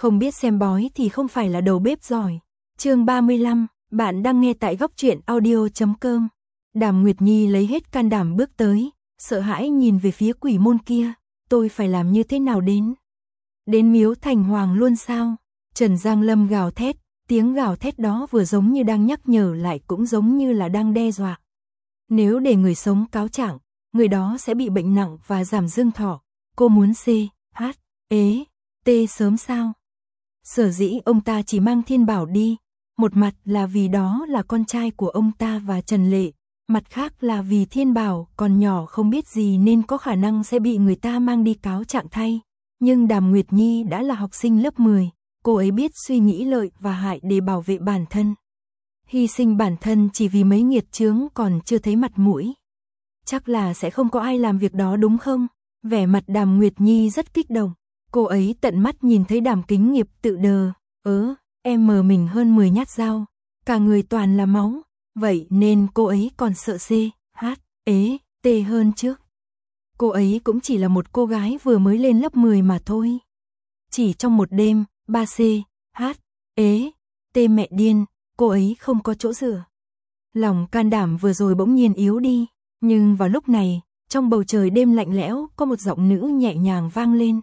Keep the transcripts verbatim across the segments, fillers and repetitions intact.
Không biết xem bói thì không phải là đầu bếp giỏi. Chương ba mươi lăm, bạn đang nghe tại góc truyện audio chấm com. Đàm Nguyệt Nhi lấy hết can đảm bước tới, sợ hãi nhìn về phía quỷ môn kia, tôi phải làm như thế nào đến? Đến miếu thành hoàng luôn sao? Trần Giang Lâm gào thét, tiếng gào thét đó vừa giống như đang nhắc nhở lại cũng giống như là đang đe dọa. Nếu để người sống cáo trạng, người đó sẽ bị bệnh nặng và giảm dương thọ. Cô muốn C, H, ế, T sớm sao? Sở dĩ ông ta chỉ mang Thiên Bảo đi, một mặt là vì đó là con trai của ông ta và Trần Lệ, mặt khác là vì Thiên Bảo còn nhỏ không biết gì nên có khả năng sẽ bị người ta mang đi cáo trạng thay. Nhưng Đàm Nguyệt Nhi đã là học sinh lớp mười, cô ấy biết suy nghĩ lợi và hại để bảo vệ bản thân. Hy sinh bản thân chỉ vì mấy nghiệt chướng còn chưa thấy mặt mũi. Chắc là sẽ không có ai làm việc đó đúng không? Vẻ mặt Đàm Nguyệt Nhi rất kích động. Cô ấy tận mắt nhìn thấy Đàm Kính Nghiệp tự đờ, ớ, em mờ mình hơn mười nhát dao, cả người toàn là máu, vậy nên cô ấy còn sợ C, H, ế, T hơn trước. Cô ấy cũng chỉ là một cô gái vừa mới lên lớp mười mà thôi. Chỉ trong một đêm, ba C, H, ế, T mẹ điên, cô ấy không có chỗ dựa. Lòng can đảm vừa rồi bỗng nhiên yếu đi, nhưng vào lúc này, trong bầu trời đêm lạnh lẽo có một giọng nữ nhẹ nhàng vang lên.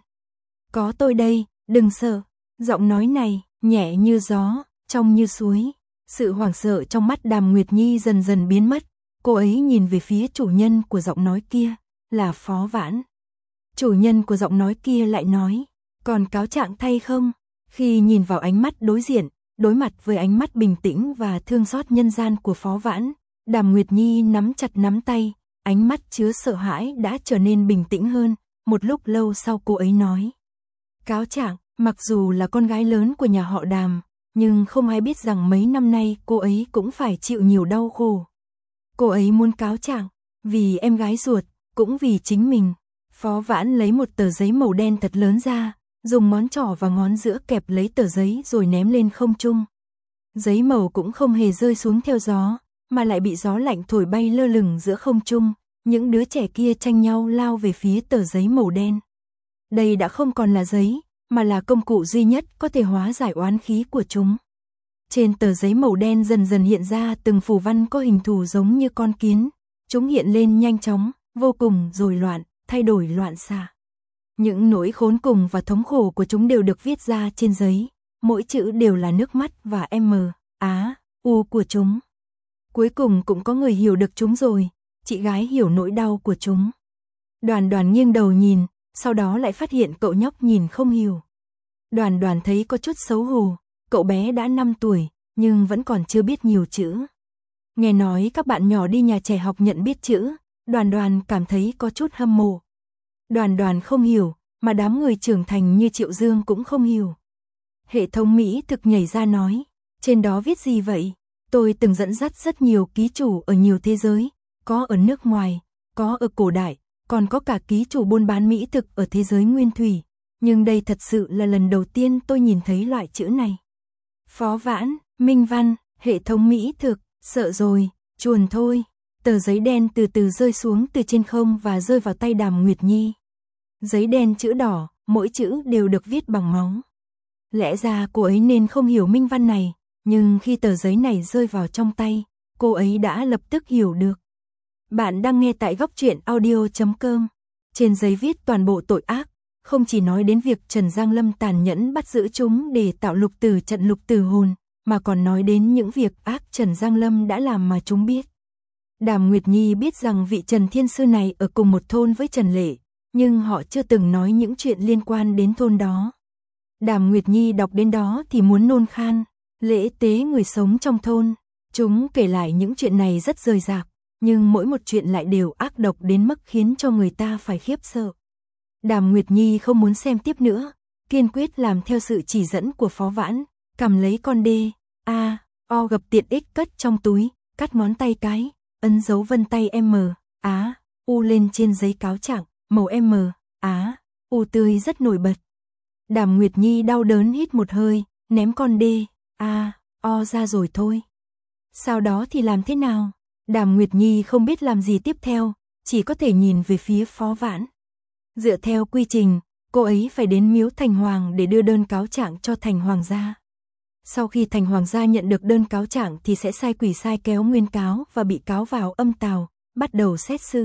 Có tôi đây, đừng sợ. Giọng nói này, nhẹ như gió, trong như suối. Sự hoảng sợ trong mắt Đàm Nguyệt Nhi dần dần biến mất. Cô ấy nhìn về phía chủ nhân của giọng nói kia, là Phó Vãn. Chủ nhân của giọng nói kia lại nói, còn cáo trạng thay không? Khi nhìn vào ánh mắt đối diện, đối mặt với ánh mắt bình tĩnh và thương xót nhân gian của Phó Vãn, Đàm Nguyệt Nhi nắm chặt nắm tay, ánh mắt chứa sợ hãi đã trở nên bình tĩnh hơn. Một lúc lâu sau cô ấy nói, cáo trạng, mặc dù là con gái lớn của nhà họ Đàm, nhưng không ai biết rằng mấy năm nay cô ấy cũng phải chịu nhiều đau khổ. Cô ấy muốn cáo trạng, vì em gái ruột, cũng vì chính mình. Phó Vãn lấy một tờ giấy màu đen thật lớn ra, dùng ngón trỏ và ngón giữa kẹp lấy tờ giấy rồi ném lên không trung. Giấy màu cũng không hề rơi xuống theo gió, mà lại bị gió lạnh thổi bay lơ lửng giữa không trung. Những đứa trẻ kia tranh nhau lao về phía tờ giấy màu đen. Đây đã không còn là giấy, mà là công cụ duy nhất có thể hóa giải oán khí của chúng. Trên tờ giấy màu đen dần dần hiện ra từng phù văn có hình thù giống như con kiến. Chúng hiện lên nhanh chóng, vô cùng rồi loạn, thay đổi loạn xạ. Những nỗi khốn cùng và thống khổ của chúng đều được viết ra trên giấy. Mỗi chữ đều là nước mắt và M, Á, U của chúng. Cuối cùng cũng có người hiểu được chúng rồi. Chị gái hiểu nỗi đau của chúng. Đoàn Đoàn nghiêng đầu nhìn, sau đó lại phát hiện cậu nhóc nhìn không hiểu. Đoàn Đoàn thấy có chút xấu hổ, cậu bé đã năm tuổi, nhưng vẫn còn chưa biết nhiều chữ. Nghe nói các bạn nhỏ đi nhà trẻ học nhận biết chữ, Đoàn Đoàn cảm thấy có chút hâm mộ. Đoàn Đoàn không hiểu, mà đám người trưởng thành như Triệu Dương cũng không hiểu. Hệ thống Mỹ thực nhảy ra nói, trên đó viết gì vậy? Tôi từng dẫn dắt rất nhiều ký chủ ở nhiều thế giới. Có ở nước ngoài, có ở cổ đại, còn có cả ký chủ buôn bán mỹ thực ở thế giới nguyên thủy. Nhưng đây thật sự là lần đầu tiên tôi nhìn thấy loại chữ này. Phó Vãn, Minh Văn, hệ thống mỹ thực, sợ rồi, chuồn thôi. Tờ giấy đen từ từ rơi xuống từ trên không và rơi vào tay Đàm Nguyệt Nhi. Giấy đen chữ đỏ, mỗi chữ đều được viết bằng máu. Lẽ ra cô ấy nên không hiểu Minh Văn này, nhưng khi tờ giấy này rơi vào trong tay, cô ấy đã lập tức hiểu được. Bạn đang nghe tại góc truyện audio chấm com. Trên giấy viết toàn bộ tội ác, không chỉ nói đến việc Trần Giang Lâm tàn nhẫn bắt giữ chúng để tạo lục tử trận lục tử hồn, mà còn nói đến những việc ác Trần Giang Lâm đã làm mà chúng biết. Đàm Nguyệt Nhi biết rằng vị Trần Thiên Sư này ở cùng một thôn với Trần Lệ, nhưng họ chưa từng nói những chuyện liên quan đến thôn đó. Đàm Nguyệt Nhi đọc đến đó thì muốn nôn khan, lễ tế người sống trong thôn. Chúng kể lại những chuyện này rất rời rạc. Nhưng mỗi một chuyện lại đều ác độc đến mức khiến cho người ta phải khiếp sợ. Đàm Nguyệt Nhi không muốn xem tiếp nữa, kiên quyết làm theo sự chỉ dẫn của Phó Vãn, cầm lấy con D, A, O gập tiện ích cất trong túi, cắt ngón tay cái, ấn dấu vân tay M, Á, U lên trên giấy cáo trạng, màu M, Á, U tươi rất nổi bật. Đàm Nguyệt Nhi đau đớn hít một hơi, ném con D, A, O ra rồi thôi. Sau đó thì làm thế nào? Đàm Nguyệt Nhi không biết làm gì tiếp theo, chỉ có thể nhìn về phía Phó Vãn. Dựa theo quy trình, cô ấy phải đến miếu thành hoàng để đưa đơn cáo trạng cho thành hoàng gia. Sau khi thành hoàng gia nhận được đơn cáo trạng thì sẽ sai quỷ sai kéo nguyên cáo và bị cáo vào âm tào, bắt đầu xét xử.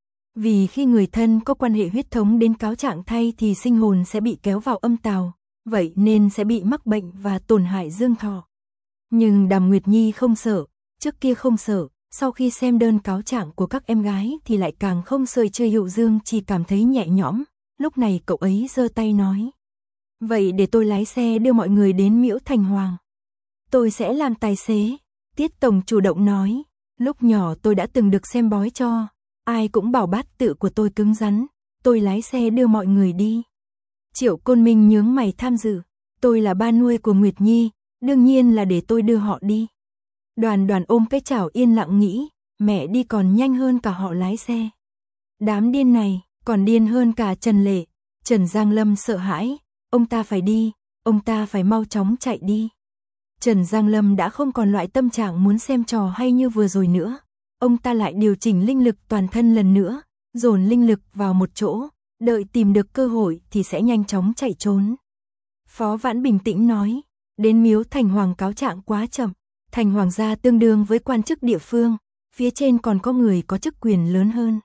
Vì khi người thân có quan hệ huyết thống đến cáo trạng thay thì sinh hồn sẽ bị kéo vào âm tào, vậy nên sẽ bị mắc bệnh và tổn hại dương thọ. Nhưng Đàm Nguyệt Nhi không sợ, trước kia không sợ, sau khi xem đơn cáo trạng của các em gái thì lại càng không sợ. Chơi Hữu Dương chỉ cảm thấy nhẹ nhõm, lúc này cậu ấy giơ tay nói. Vậy để tôi lái xe đưa mọi người đến miễu thành hoàng. Tôi sẽ làm tài xế, Tiết Tổng chủ động nói. Lúc nhỏ tôi đã từng được xem bói cho, ai cũng bảo bát tự của tôi cứng rắn, tôi lái xe đưa mọi người đi. Triệu Côn Minh nhướng mày tham dự, tôi là ba nuôi của Nguyệt Nhi, đương nhiên là để tôi đưa họ đi. Đoàn Đoàn ôm cái chảo yên lặng nghĩ, mẹ đi còn nhanh hơn cả họ lái xe. Đám điên này, còn điên hơn cả Trần Lệ. Trần Giang Lâm sợ hãi, ông ta phải đi, ông ta phải mau chóng chạy đi. Trần Giang Lâm đã không còn loại tâm trạng muốn xem trò hay như vừa rồi nữa. Ông ta lại điều chỉnh linh lực toàn thân lần nữa, dồn linh lực vào một chỗ, đợi tìm được cơ hội thì sẽ nhanh chóng chạy trốn. Phó Vãn bình tĩnh nói, đến miếu thành hoàng cáo trạng quá chậm, thành hoàng gia tương đương với quan chức địa phương, phía trên còn có người có chức quyền lớn hơn.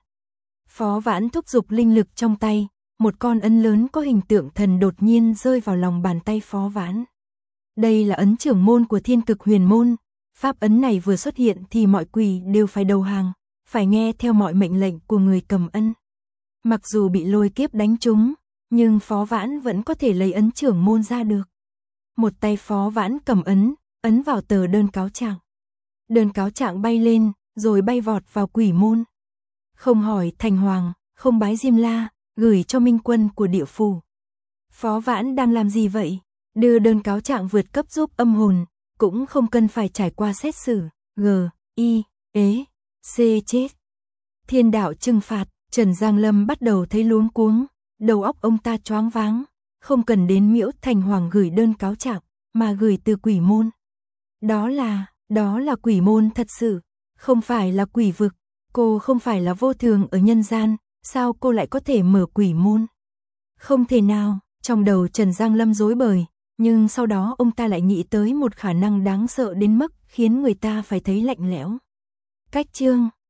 Phó Vãn thúc giục linh lực trong tay, một con ấn lớn có hình tượng thần đột nhiên rơi vào lòng bàn tay Phó Vãn. Đây là ấn trưởng môn của Thiên Cực Huyền Môn, pháp ấn này vừa xuất hiện thì mọi quỷ đều phải đầu hàng, phải nghe theo mọi mệnh lệnh của người cầm ân. Mặc dù bị lôi kiếp đánh trúng, nhưng Phó Vãn vẫn có thể lấy ấn trưởng môn ra được. Một tay Phó Vãn cầm ấn, ấn vào tờ đơn cáo trạng. Đơn cáo trạng bay lên, rồi bay vọt vào quỷ môn. Không hỏi thành hoàng, không bái Diêm La, gửi cho minh quân của địa phủ. Phó Vãn đang làm gì vậy? Đưa đơn cáo trạng vượt cấp giúp âm hồn, cũng không cần phải trải qua xét xử, G, I, ế, C chết. Thiên đạo trừng phạt, Trần Giang Lâm bắt đầu thấy luống cuống, đầu óc ông ta choáng váng, không cần đến miễu thành hoàng gửi đơn cáo trạng, mà gửi từ quỷ môn. Đó là, đó là quỷ môn thật sự, không phải là quỷ vực, cô không phải là vô thường ở nhân gian, sao cô lại có thể mở quỷ môn? Không thể nào, trong đầu Trần Giang Lâm rối bời, nhưng sau đó ông ta lại nghĩ tới một khả năng đáng sợ đến mức khiến người ta phải thấy lạnh lẽo. Cách chương